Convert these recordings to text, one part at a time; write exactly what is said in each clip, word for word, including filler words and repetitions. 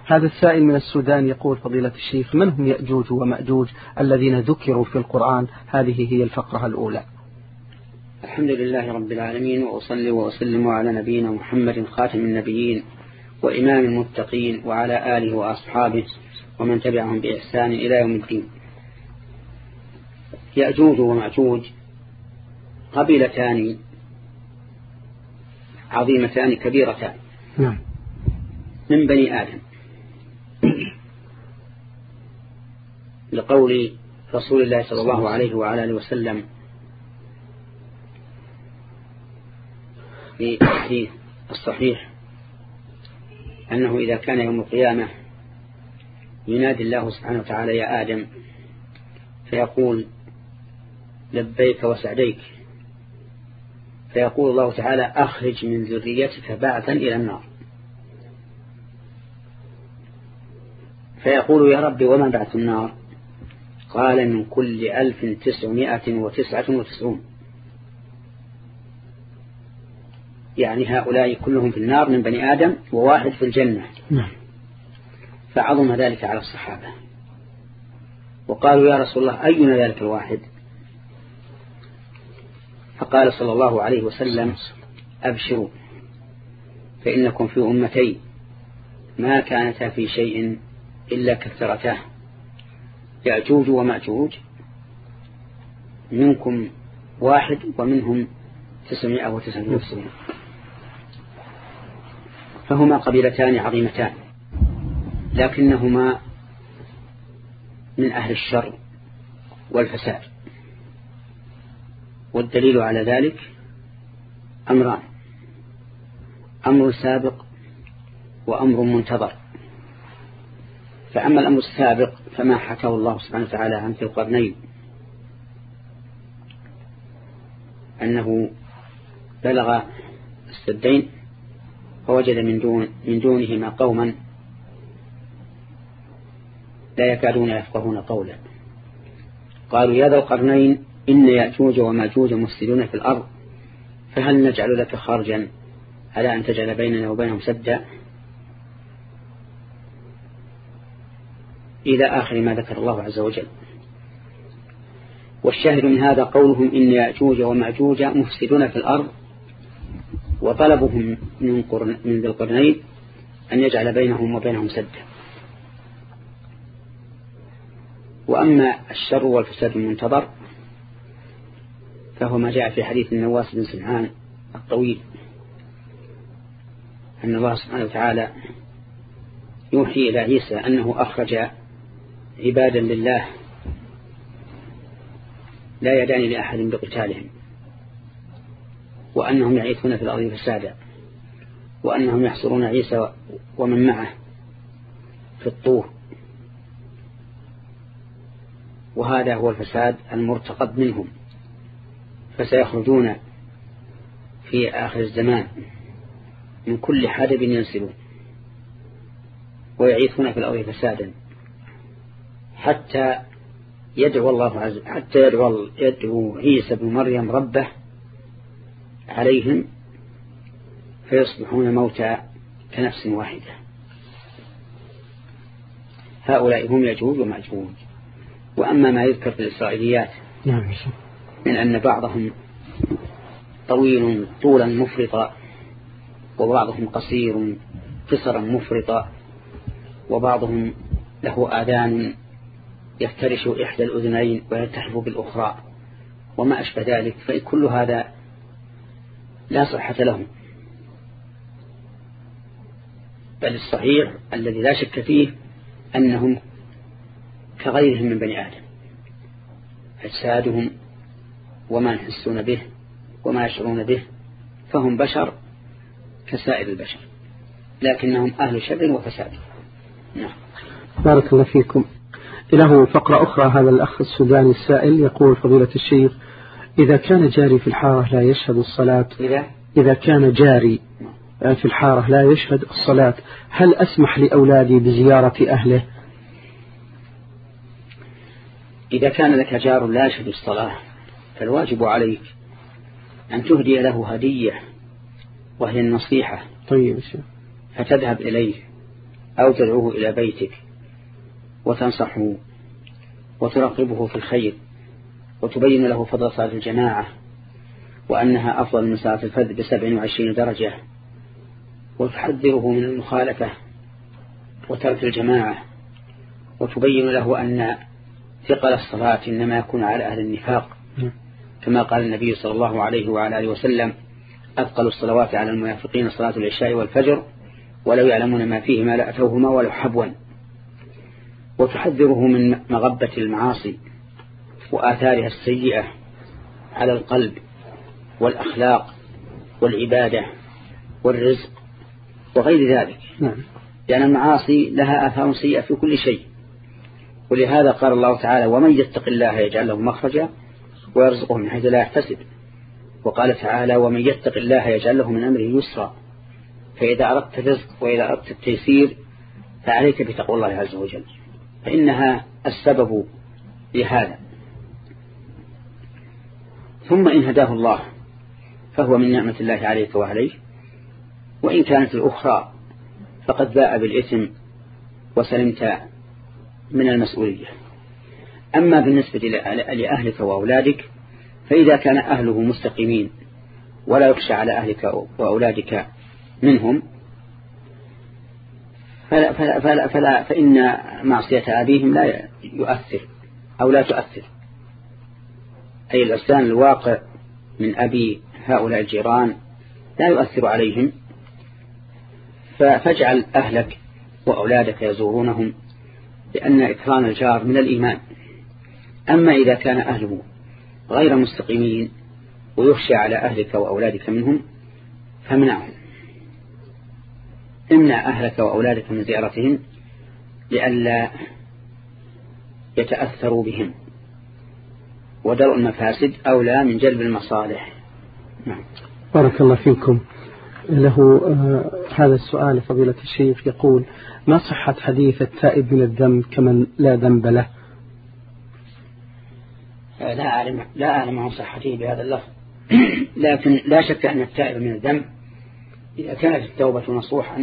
هذا السائل من السودان يقول فضيلة الشيخ: من هم يأجوج ومأجوج الذين ذكروا في القرآن؟ هذه هي الفقرة الأولى. الحمد لله رب العالمين، وأصلي وأسلم على نبينا محمد خاتم النبيين وإمام المتقين وعلى آله وأصحابه ومن تبعهم بإحسان إلى يوم الدين. يأجوج ومأجوج قبيلتان عظيمتان كبيرتان من بني آدم، لقول رسول الله صلى الله عليه وعلى آله وسلم في الحديث الصحيح أنه إذا كان يوم القيامة ينادي الله سبحانه وتعالى: يا آدم، فيقول: لبيك وسعديك. فيقول الله تعالى: أخرج من ذريتك بعثا إلى النار. فيقول: يا رب، وما بعث النار؟ قال: من كل ألف تسعمائة وتسعة وتسعون. يعني هؤلاء كلهم في النار من بني آدم وواحد في الجنة. فعظم ذلك على الصحابة، وقالوا: يا رسول الله، أينا ذلك الواحد؟ فقال صلى الله عليه وسلم: أبشروا، فإنكم في أمتين ما كانتا في شيء إلا كثرتاه، يأجوج ومأجوج، منكم واحد ومنهم تسعمائة وتسعة وتسعين. فهما قبيلتان عظيمتان، لكنهما من أهل الشر والفساد. والدليل على ذلك أمران: أمر سابق وأمر منتظر. فأما الأمر السابق فما حكاه الله سبحانه وتعالى عن ذي القرنين، أنه بلغ السدين فوجد من دون من دونهما قوما لا يكادون يفقهون قولا. قالوا: يا ذا القرنين، إن يأجوج وماجوج مفسدون في الأرض، فهل نجعل لك خرجا على أن تجعل بيننا وبينهم سدا؟ إلى آخر ما ذكر الله عز وجل. والشاهد من هذا قولهم: إن يأجوج وماجوج مفسدون في الأرض، وطلبهم من, قرن من ذي القرنين أن يجعل بينهم وبينهم سدا. وأما الشر والفساد المنتظر فهو ما جاء في حديث النواس بن سمعان الطويل، أن الله سبحانه وتعالى يوحي إلى عيسى أنه أخرج عبادا لله لا يدان لأحد بقتالهم، وأنهم يعيثون في الأرض فسادا، وأنهم يحصرون عيسى ومن معه في الطور. وهذا هو الفساد المرتقب منهم، فسيخرجون في آخر الزمان من كل حدب ينسلون ويعيثون في الأرض فسادا، حتى يدعو الله عز حتى يدعو, يدعو عيسى بن مريم ربه عليهم فيصبحون موتى كنفس واحدة. هؤلاء هم يأجوج ومأجوج. وأما ما يذكر في الإسرائيليات من أن بعضهم طويل طولا مفرطا، وبعضهم قصير قصرا مفرطا، وبعضهم له آذان يفترش إحدى الأذنين ويلتحف بالأخرى وما أشبه ذلك، فكل هذا لا صحة لهم. بل الصحيح الذي لا شك فيه أنهم كغيرهم من بني آدم، أجسادهم وما يحسون به وما يشعرون به، فهم بشر كسائر البشر، لكنهم أهل شر وفساد. نعم. بارك الله فيكم. له فقرة أخرى. هذا الأخ السوداني السائل يقول: فضيلة الشيخ، إذا كان جاري في الحارة لا يشهد الصلاة إذا, إذا كان جاري في الحارة لا يشهد الصلاة، هل أسمح لأولادي بزيارة أهله؟ إذا كان لك جار لا يشهد الصلاة فالواجب عليك أن تهدي له هدية وهي النصيحة. طيب. فتذهب إليه أو تدعوه إلى بيتك وتنصحه وترغبه في الخير وتبين له فضل صلاة الجماعة وأنها أفضل من صلاة الفرد بسبع وعشرين درجة، وتحذره من المخالفة وترك الجماعة، وتبين له أن ثقل الصلاة إنما يكون على أهل النفاق، كما قال النبي صلى الله عليه وعلى آله وسلم: أثقل الصلوات على المنافقين صلاة العشاء والفجر ولو يعلمون ما فيهما لأتوهما ولو حبوا. وتحذره من مغبة المعاصي وآثارها السيئة على القلب والأخلاق والعبادة والرزق وغير ذلك، لأن المعاصي لها آثار سيئة في كل شيء. ولهذا قال الله تعالى: ومن يتق الله يجعل له مخرجا ويرزقه من حيث لا يحتسب. وقال تعالى: ومن يتق الله يجعل له من أمره يسرا. فإذا أردت الرزق وإذا أردت التيسير فعليك بتقوى الله عز وجل، فإنها السبب لهذا. ثم إن هداه الله فهو من نعمة الله عليك وعليه، وإن كانت الأخرى فقد باء بالإثم وسلمت من المسؤولية. أما بالنسبة لأهلك وأولادك فإذا كان أهله مستقيمين ولا يخشى على أهلك وأولادك منهم فلا فلا فلا فلا فإن معصية أبيهم لا يؤثر أو لا تؤثر، أي العصيان الواقع من أبي هؤلاء الجيران لا يؤثر عليهم، فاجعل أهلك وأولادك يزورونهم، لأن إكرام الجار من الإيمان. أما إذا كان أهله غير مستقيمين ويخشى على أهلك وأولادك منهم فامنعهم، امنع أهلك وأولادك من زيارتهم لئلا يتأثروا بهم، ودرء المفاسد أولى من جلب المصالح. نعم. بارك الله فيكم. له آه هذا السؤال فضيلة الشيخ يقول: ما صحة حديث التائب من الذنب كمن لا ذنب له؟ لا أعلم لا أعلم عن صحته بهذا اللفظ، لكن لا شك أن التائب من الذنب إذا كانت التوبة نصوحا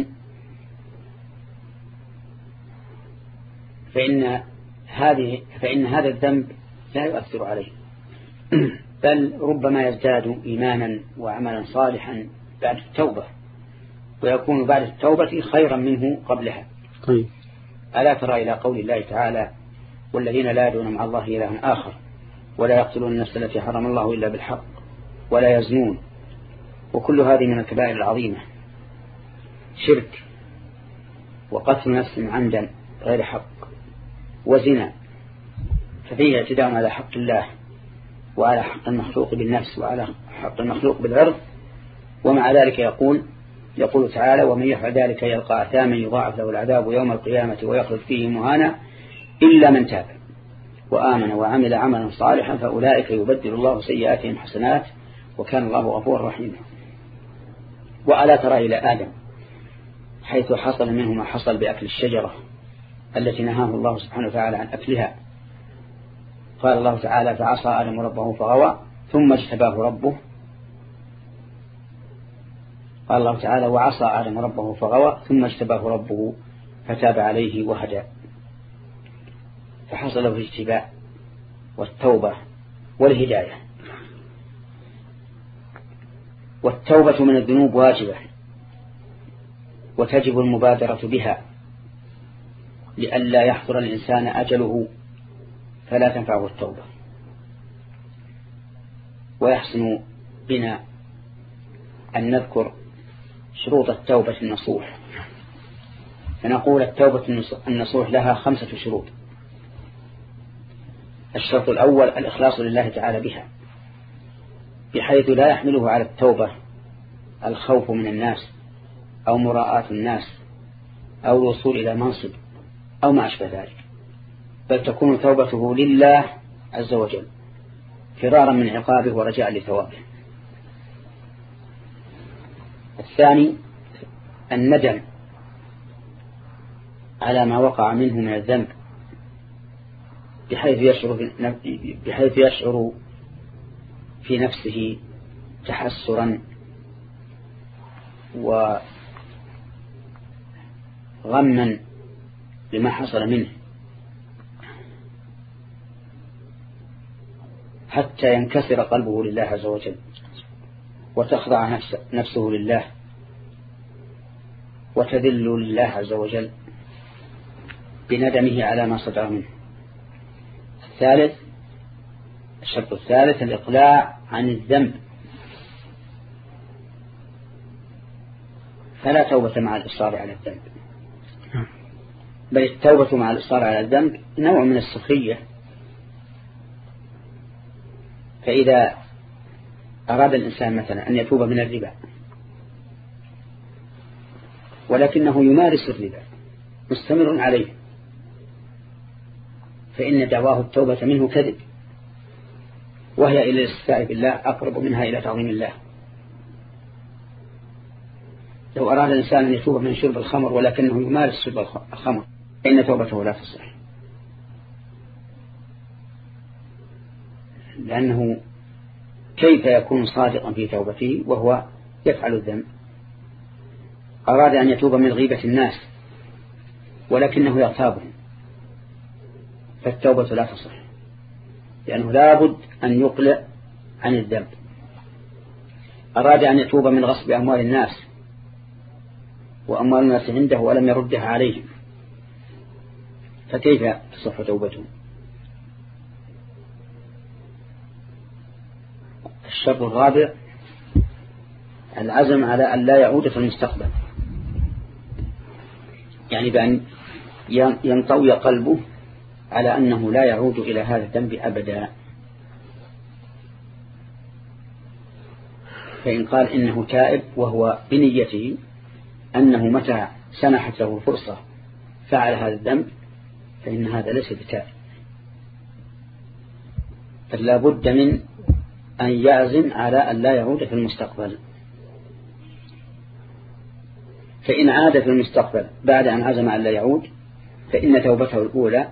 فإن هذه فإن هذا الذنب لا يؤثر عليه، بل ربما يزداد إيمانا وعملا صالحا بعد التوبة، ويكون بعد التوبة خيرا منه قبلها. طيب. ألا ترى إلى قول الله تعالى: والذين لا يدعون مع الله إلها آخر ولا يقتلون النفس التي حرم الله إلا بالحق ولا يزنون. وكل هذه من الكبائر العظيمة، شرك وقتل نفس عمدا غير حق وزنا، ففيه اعتداء على حق الله وعلى حق المخلوق بالنفس وعلى حق المخلوق بالعرض. ومع ذلك يقول يقول تعالى: ومن يفعل ذلك يلقى أثاما يضاعف له العذاب يوم القيامة ويخلد فيه مهانا إلا من تاب وآمن وعمل عملا صالحا فأولئك يبدل الله سيئاتهم حسنات وكان الله غفورا رحيما. وألا ترى إلى آدم حيث حصل منه ما حصل بأكل الشجرة التي نهاه الله سبحانه وتعالى عن أكلها. قال الله تعالى: فعصى آدم ربه فغوى ثم اجتباه ربه. قال الله تعالى: وعصى آدم ربه فغوى ثم اجتباه ربه فتاب عليه وهدى. فحصل له الاجتباء والتوبة والهداية. والتوبة من الذنوب واجبة وتجب المبادرة بها لئلا يحضر الإنسان أجله فلا تنفعه التوبة. ويحسن بنا أن نذكر شروط التوبة النصوح، فنقول التوبة النصوح لها خمسة شروط. الشرط الأول الإخلاص لله تعالى بها، بحيث لا يحمله على التوبة الخوف من الناس أو مراءة الناس أو الوصول إلى منصب أو ما أشبه ذلك، بل تكون توبته لله عز وجل فرارا من عقابه ورجاء لثوابه. الثاني الندم على ما وقع منه من الذنب، بحيث يشعر بحيث يشعر في نفسه تحسرا وغما لما حصل منه حتى ينكسر قلبه لله عز وجل وتخضع نفسه, نفسه لله وتذل لله عز وجل بندمه على ما صدر منه. الثالث الشرط الثالث الإقلاع عن الذنب، فلا توبة مع الإصرار على الذنب، بل التوبة مع الإصرار على الذنب نوع من السخرية. فإذا أراد الإنسان مثلا أن يتوب من الربا ولكنه يمارس الربا مستمر عليه، فإن دعواه التوبة منه كذب، وهي إلى الاستهزاء بالله أقرب منها إلى تعظيم الله. لو أراد الإنسان أن يتوب من شرب الخمر ولكنه يمارس شرب الخمر فإن توبته لا تصح، لأنه كيف يكون صادقا في توبته وهو يفعل الذنب؟ أراد أن يتوب من غيبة الناس ولكنه يغتابهم فالتوبة لا تصح، لأنه لابد أن يقلع عن الذنب. أراد أن يتوب من غصب أموال الناس وأموال الناس عنده ولم يردها عليهم فكيف تصح توبته؟ الشرط الرابع العزم على أن لا يعود في المستقبل، يعني بأن ينطوي قلبه على أنه لا يعود إلى هذا الذنب أبدا. فإن قال إنه تائب وهو بنيته أنه متى سنحت له فرصة فعل هذا الذنب فإن هذا ليس بتائب، فلا بد من أن يعزم على أن لا يعود في المستقبل. فإن عاد في المستقبل بعد أن عزم أن لا يعود فإن توبته الأولى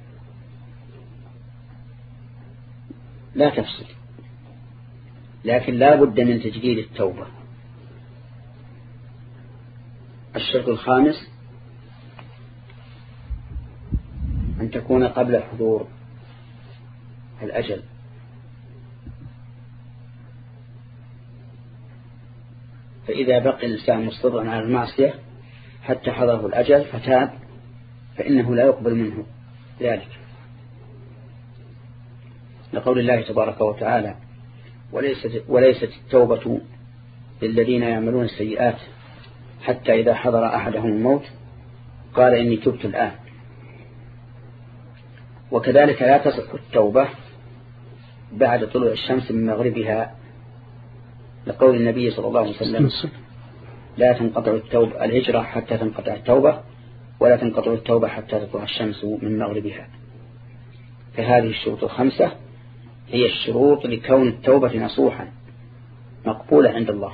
لا تفسد، لكن لا بد من تجديد التوبة. الشرط الخامس أن تكون قبل حضور الأجل، فإذا بقي الإنسان مصرا على المعصية حتى حضره الأجل فتاب فإنه لا يقبل منه ذلك، لقول الله تبارك وتعالى وليست, وليست التوبة للذين يعملون السيئات حتى إذا حضر أحدهم الموت قال إني تبت الآن. وكذلك لا تصح التوبة بعد طلوع الشمس من مغربها، لقول النبي صلى الله عليه وسلم لا تنقطع التوبة الهجرة حتى تنقطع التوبة ولا تنقطع التوبة حتى تطلع الشمس من مغربها. فهذه الشروط الخمسة هي الشروط لكون التوبة نصوحا مقبولة عند الله.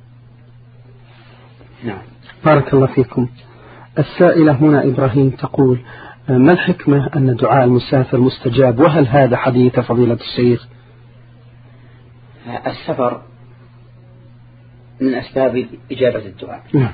نعم. بارك الله فيكم. السائلة هنا إبراهيم تقول ما الحكمة أن دعاء المسافر مستجاب، وهل هذا حديث فضيلة الشيخ؟ السفر من أسباب إجابة الدعاء. نعم.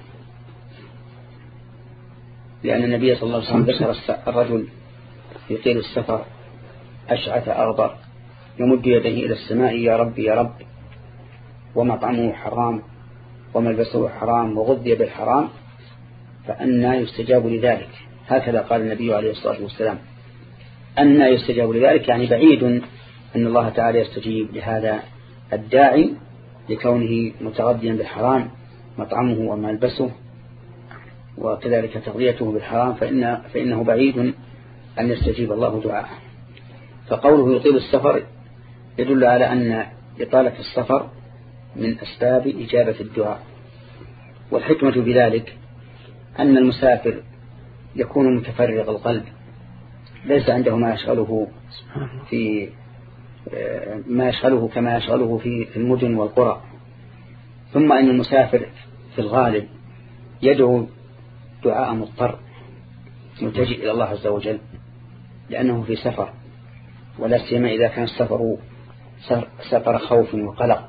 لأن النبي صلى الله عليه وسلم ذكر الرجل يطيل السفر أشعث أغبر يمد يديه إلى السماء يا رب يا رب ومطعمه حرام وملبسه حرام وغذي بالحرام فأنى يستجاب لذلك. هكذا قال النبي عليه الصلاة والسلام، أنى يستجاب لذلك، يعني بعيد أن الله تعالى يستجيب لهذا الداعي لكونه متغذيا بالحرام مطعمه وملبسه وكذلك تغذيته بالحرام، فإن فإنه بعيد أن يستجيب الله دعاءه. فقوله يطيل السفر يدل على أن إطالة السفر من أسباب إجابة الدعاء. والحكمة بذلك أن المسافر يكون متفرغ القلب، ليس عنده ما يشغله في ما يشغله كما يشغله في المدن والقرى. ثم أن المسافر في الغالب يدعو دعاء مضطر ملتجئ إلى الله عز وجل لأنه في سفر، ولا سيما إذا كان السفر سفر خوف وقلق،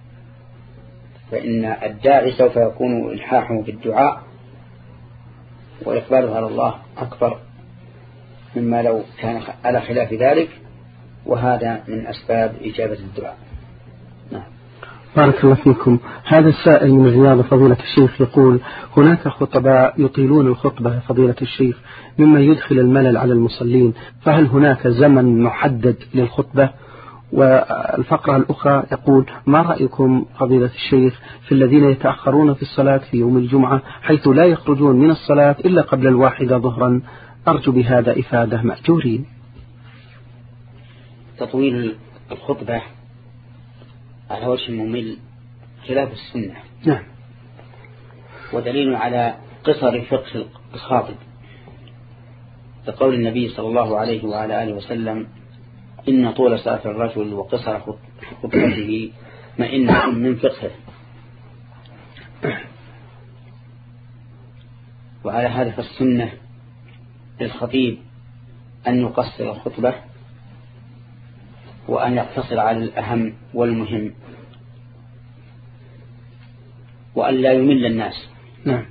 فإن الداعي سوف يكون إلحاحه بالدعاء وإقباله على الله أكبر مما لو كان على خلاف ذلك، وهذا من أسباب إجابة الدعاء. نعم. بارك الله فيكم. هذا السائل من الرياض فضيلة الشيخ يقول: هناك خطباء يطيلون الخطبة فضيلة الشيخ مما يدخل الملل على المصلين، فهل هناك زمن محدد للخطبة؟ والفقرة الأخرى يقول: ما رأيكم فضيلة الشيخ في الذين يتأخرون في الصلاة في يوم الجمعة حيث لا يخرجون من الصلاة إلا قبل الواحدة ظهرا؟ أرجو بهذا إفادة مأجورين. تطويل الخطبة على وجه ممل خلاف السنة. نعم. ودليل على قصر فقه الخاطب لقول النبي صلى الله عليه وعلى آله وسلم: إن طول صلاة الرجل وقصر خطبته مئنة من فقهه. وعلى هذا فالسنة للخطيب أن يقصر الخطبة وأن يقتصر على الأهم والمهم، وأن لا يمل الناس. نعم.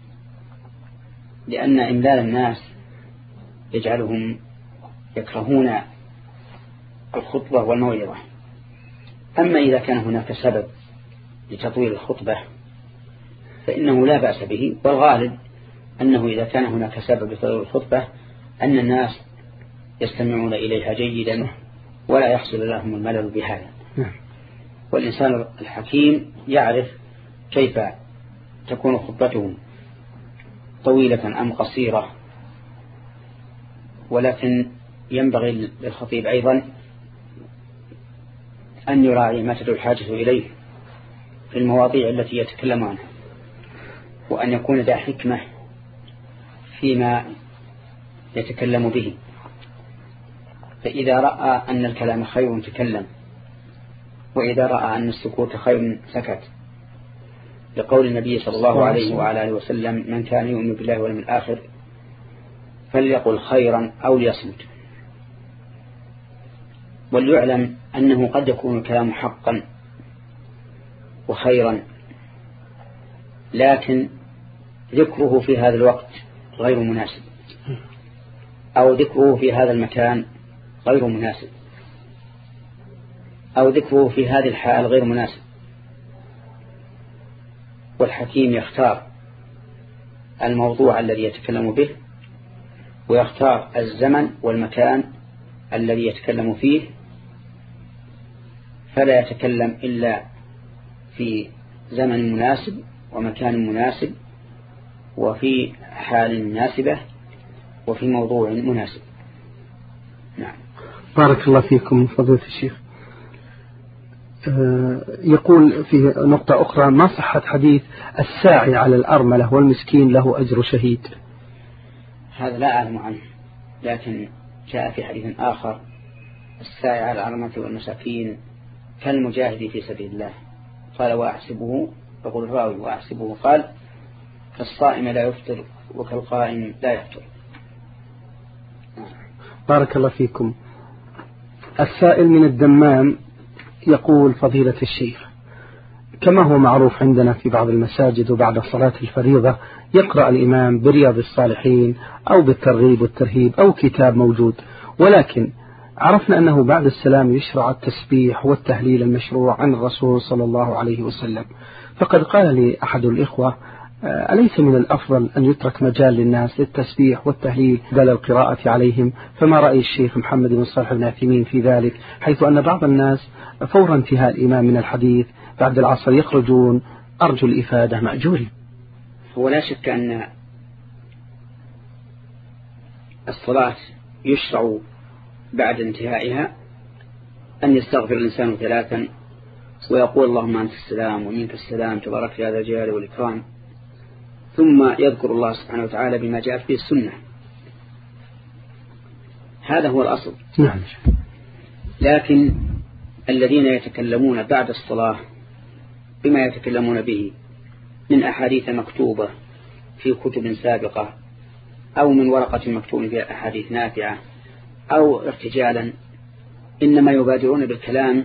لأن إملال الناس يجعلهم يكرهون الخطبة والموعظة. أما إذا كان هناك سبب لتطويل الخطبة فإنه لا بأس به، والغالب أنه إذا كان هناك سبب لتطويل الخطبة أن الناس يستمعون إليها جيدا ولا يحصل لهم الملل بهذا. والإنسان الحكيم يعرف كيف تكون خطبته طويلة أم قصيرة، ولكن ينبغي للخطيب أيضا أن يراعي ما تدعو الحاجة إليه في المواضيع التي يتكلم عنها، وأن يكون ذا حكمة فيما يتكلم به. فإذا رأى أن الكلام خير تكلم، وإذا رأى أن السكوت خير سكت، لقول النبي صلى الله عليه وعلى آله وسلم: من كان يؤمن بالله واليوم الآخر فليقل خيرا أو ليصمت. وليعلم أنه قد يكون الكلام حقا وخيرا، لكن ذكره في هذا الوقت غير مناسب، أو ذكره في هذا المكان غير مناسب، أو ذكره في هذه الحال غير مناسب. والحكيم يختار الموضوع الذي يتكلم به، ويختار الزمن والمكان الذي يتكلم فيه، فلا يتكلم إلا في زمن مناسب ومكان مناسب وفي حال مناسبة وفي موضوع مناسب. نعم. بارك الله فيكم فضيلة الشيخ. يقول في نقطة أخرى: ما صحة حديث الساعي على الأرملة والمسكين له أجر شهيد؟ هذا لا أعلم عنه، لكن جاء في حديث آخر: الساعي على الأرملة والمساكين كالمجاهد في سبيل الله. قال: وأحسبه، يقول الراوي: وأحسبه قال: كالصائم لا يفطر وكالقائم لا يفطر. بارك الله فيكم. السائل من الدمام يقول: فضيلة الشيخ، كما هو معروف عندنا في بعض المساجد وبعد صلاة الفريضة يقرأ الإمام برياض الصالحين أو بالترغيب والترهيب أو كتاب موجود، ولكن عرفنا أنه بعد السلام يشرع التسبيح والتهليل المشروع عن الرسول صلى الله عليه وسلم. فقد قال لي أحد الإخوة: أليس من الأفضل أن يترك مجال للناس للتسبيح والتهليل بدل القراءة عليهم؟ فما رأي الشيخ محمد بن صالح بن عثيمين في ذلك، حيث أن بعض الناس فور انتهاء الإمام من الحديث بعد العصر يخرجون؟ أرجو الإفادة مأجوري. هو لا شك أن الصلاة يشرع بعد انتهائها أن يستغفر الإنسان ثلاثا ويقول: اللهم أنت السلام ومنك السلام تبارك يا ذا الجلال والإكرام، ثم يذكر الله سبحانه وتعالى بما جاءت به السنة. هذا هو الأصل. نعم. لكن الذين يتكلمون بعد الصلاة بما يتكلمون به من أحاديث مكتوبة في كتب سابقة، أو من ورقة مكتوب فيها أحاديث نافعة، أو ارتجالا، إنما يبادرون بالكلام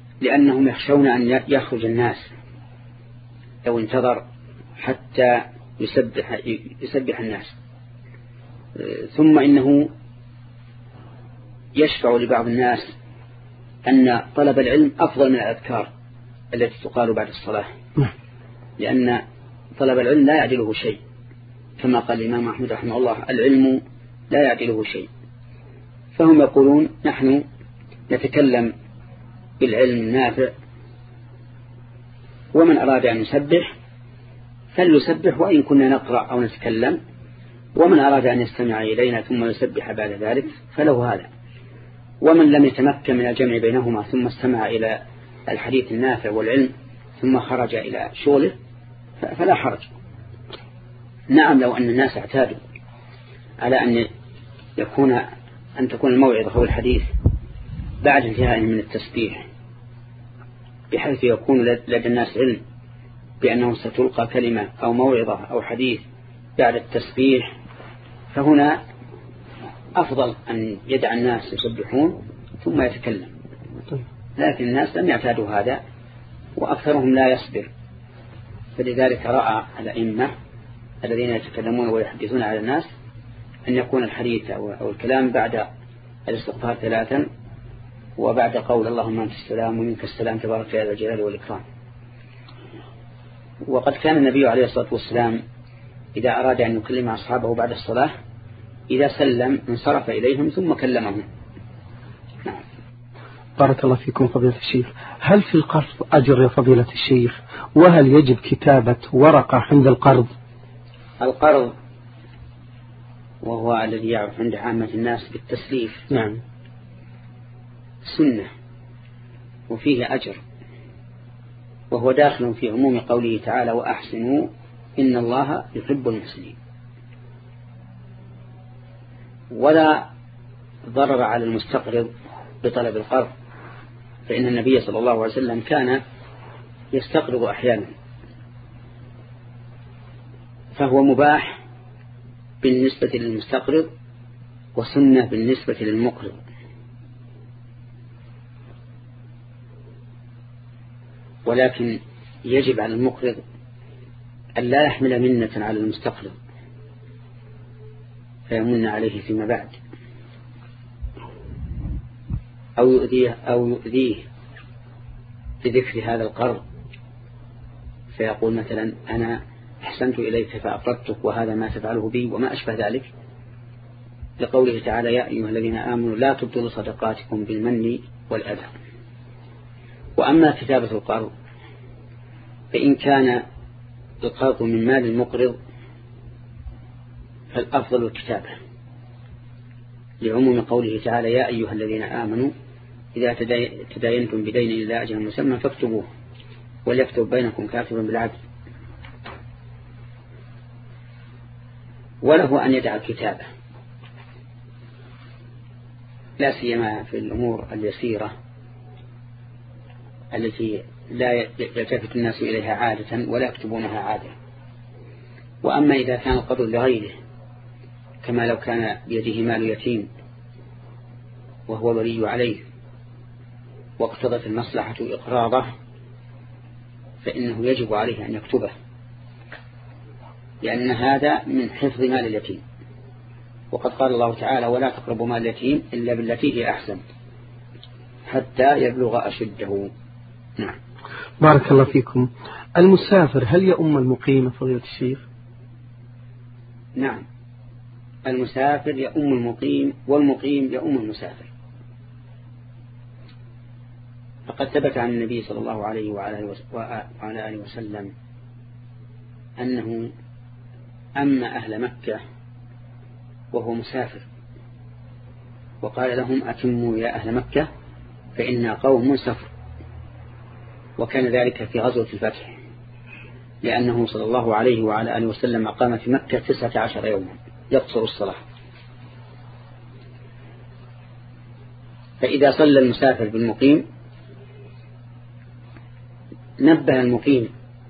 لأنهم يخشون أن يخرج الناس لو انتظر حتى يسبح, يسبح الناس. ثم إنه يشفع لبعض الناس أن طلب العلم أفضل من الأذكار التي تقال بعد الصلاة، لأن طلب العلم لا يعدله شيء، كما قال الإمام أحمد رحمه الله: العلم لا يعدله شيء. فهم يقولون: نحن نتكلم بالعلم النافع، ومن أراد أن يسبح فليسبح وإن كنا نقرأ أو نتكلم، ومن أراد أن يستمع إلينا ثم يسبح بعد ذلك فله هذا. ومن لم يتمكن من الجمع بينهما ثم استمع إلى الحديث النافع والعلم ثم خرج إلى شغله فلا حرج. نعم، لو أن الناس اعتادوا على أن يكون أن تكون الموعظة أو الحديث بعد انتهاء من التسبيح، بحيث يكون لدى الناس علم بأنه ستلقى كلمة أو موعظة أو حديث بعد التسبيح، فهنا أفضل أن يدع الناس يسبحون ثم يتكلم. لكن الناس لم يعتادوا هذا، وأكثرهم لا يصبر، فلذلك رأى الأئمة الذين يتكلمون ويحدثون على الناس أن يكون الحديث أو الكلام بعد الاستغفار ثلاثا، وبعد قول اللهم أنت السلام ومنك السلام تبارك يا ذا الجلال والإكرام. وقد كان النبي عليه الصلاة والسلام إذا أراد أن يكلم أصحابه بعد الصلاة إذا سلم انصرف إليهم ثم كلمهم. نعم. بارك الله فيكم فضيلة الشيخ. هل في القرض أجر يا فضيلة الشيخ؟ وهل يجب كتابة ورقة عند القرض؟ القرض وهو الذي يعرف عند عامة الناس بالتسليف، نعم، سنة وفيه أجر، وهو داخل في عموم قوله تعالى: وأحسنوا إن الله يحب المحسنين. ولا ضرر على المستقرض بطلب القرض، فإن النبي صلى الله عليه وسلم كان يستقرض أحيانا، فهو مباح بالنسبة للمستقرض وسنة بالنسبة للمقرض. ولكن يجب على المقرض أن لا يحمل منة على المستقرض فيمن عليه فيما بعد، أو يؤذيه أو يؤذيه بذكر هذا القرض، فيقول مثلا: أنا أحسنت إليك فأقرضتك وهذا ما تفعله بي وما أشبه ذلك، لقوله تعالى: يا أيها الذين آمنوا لا تبطلوا صدقاتكم بالمن والأذى. وأما كتابة القرض فإن كان القرض من مال المقرض فالأفضل الكتابة، لعموم قوله تعالى: يا أيها الذين آمنوا إذا تداينتم بدين إلى أجل مسمى فاكتبوه وليكتب بينكم كاتب بالعدل. وله أن يدع الكتابة، لا سيما في الأمور اليسيرة التي لا يلتفت الناس إليها عادة ولا يكتبونها عادة. وأما إذا كان القرض لغيره، كما لو كان بيده مال يتيم وهو الولي عليه واقتضت المصلحة إقراضه، فإنه يجب عليه أن يكتبه، لأن هذا من حفظ مال اليتيم. وقد قال الله تعالى: ولا تقربوا مال اليتيم إلا بالتي هي أحسن حتى يبلغ أشده. نعم. بارك الله فيكم. المسافر هل يؤم المقيم فضيلة الشيخ؟ نعم، المسافر يؤم المقيم والمقيم يؤم المسافر. فقد ثبت عن النبي صلى الله عليه وعلى آله وسلم أنه أما أهل مكة وهو مسافر وقال لهم: أتموا يا أهل مكة فإنا قوم سفر. وكان ذلك في غزوة الفتح، لأنه صلى الله عليه وعلى آله وسلم أقام في مكة تسعة عشر يوما يقصر الصلاة. فإذا صلى المسافر بالمقيم نبه المقيم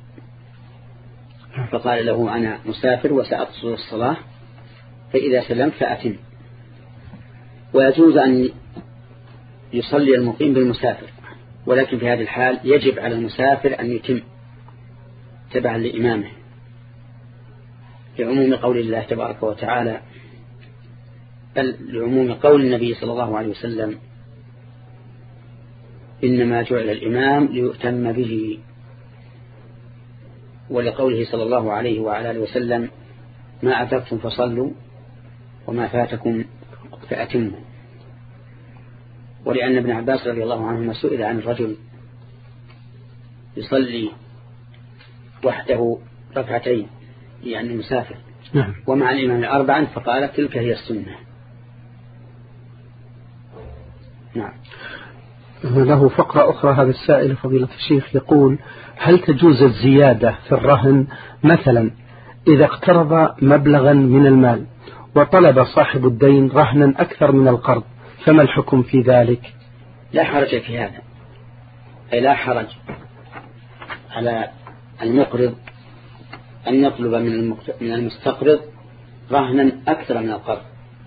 فقال له: أنا مسافر وسأقصر الصلاة، فإذا سلمت فأتم. ويجوز أن يصلي المقيم بالمسافر، ولكن في هذه الحال يجب على المسافر أن يتم تبعا لإمامه، لعموم قول الله تبارك وتعالى، بل لعموم قول النبي صلى الله عليه وسلم: إنما جعل الإمام ليؤتم به، ولقوله صلى الله عليه وعلى آله وسلم: ما أدركتم فصلوا وما فاتكم فأتموا. ولأن ابن عباس رضي الله عنهما سئل عن الرجل يصلي وحده ركعتين يعني المسافر نعم. ومع الإمام أربعا، فقال: تلك هي السنة. نعم. له فقرة أخرى هذا السائل فضيلة الشيخ يقول: هل تجوز الزيادة في الرهن مثلا إذا اقترض مبلغا من المال وطلب صاحب الدين رهنا أكثر من القرض، فما الحكم في ذلك؟ لا حرج في هذا، أي لا حرج على المقرض أن يطلب من المستقرض رهنا أكثر من القرض.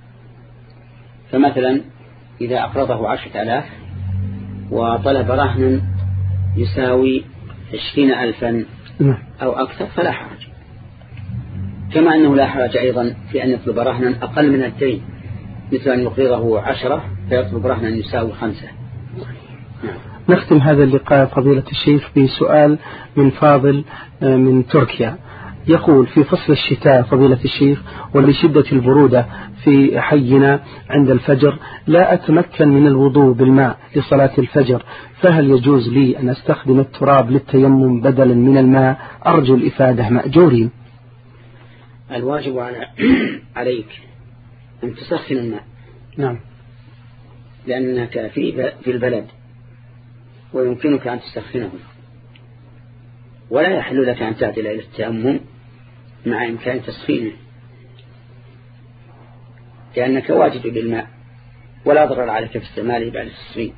فمثلا إذا أقرضه عشرة آلاف وطلب رهنا يساوي عشرين ألفا أو أكثر فلا حرج، كما أنه لا حرج أيضا في أن يطلب رهنا أقل من الدين، مثل أن يقرضه عشرة فيطلب رهنا يساوي خمسة. نختم هذا اللقاء فضيلة الشيخ بسؤال من فاضل من تركيا، يقول: في فصل الشتاء فضيلة الشيخ ولشدة البرودة في حينا عند الفجر لا أتمكن من الوضوء بالماء لصلاة الفجر، فهل يجوز لي أن أستخدم التراب للتيمم بدلا من الماء؟ أرجو الإفادة مأجورين. الواجب على عليك أن تسخن الماء. نعم. لأنك في في البلد ويمكنك أن تسخنه، ولا يحل لك أن تعدل إلى التيمم مع إمكان تسخينه، لأنك واجد بالماء ولا ضرر عليك في استعماله بعد التسخين.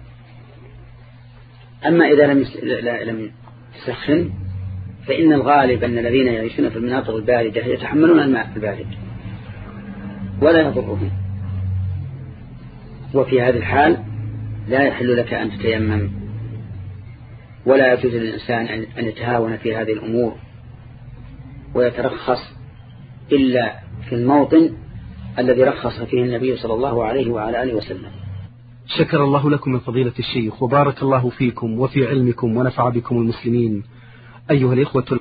أما إذا لم لم تسخن فإن الغالب أن الذين يعيشون في المناطق الباردة يتحملون الماء البارد ولا يضرهم، وفي هذه الحال لا يحل لك أن تتيمم، ولا يجوز للإنسان أن يتهاون في هذه الأمور ويترخص إلا في الموطن الذي رخص فيه النبي صلى الله عليه وعلى آله وسلم. شكر الله لكم من فضيلة الشيخ وبارك الله فيكم وفي علمكم ونفع بكم المسلمين. أيها الإخوة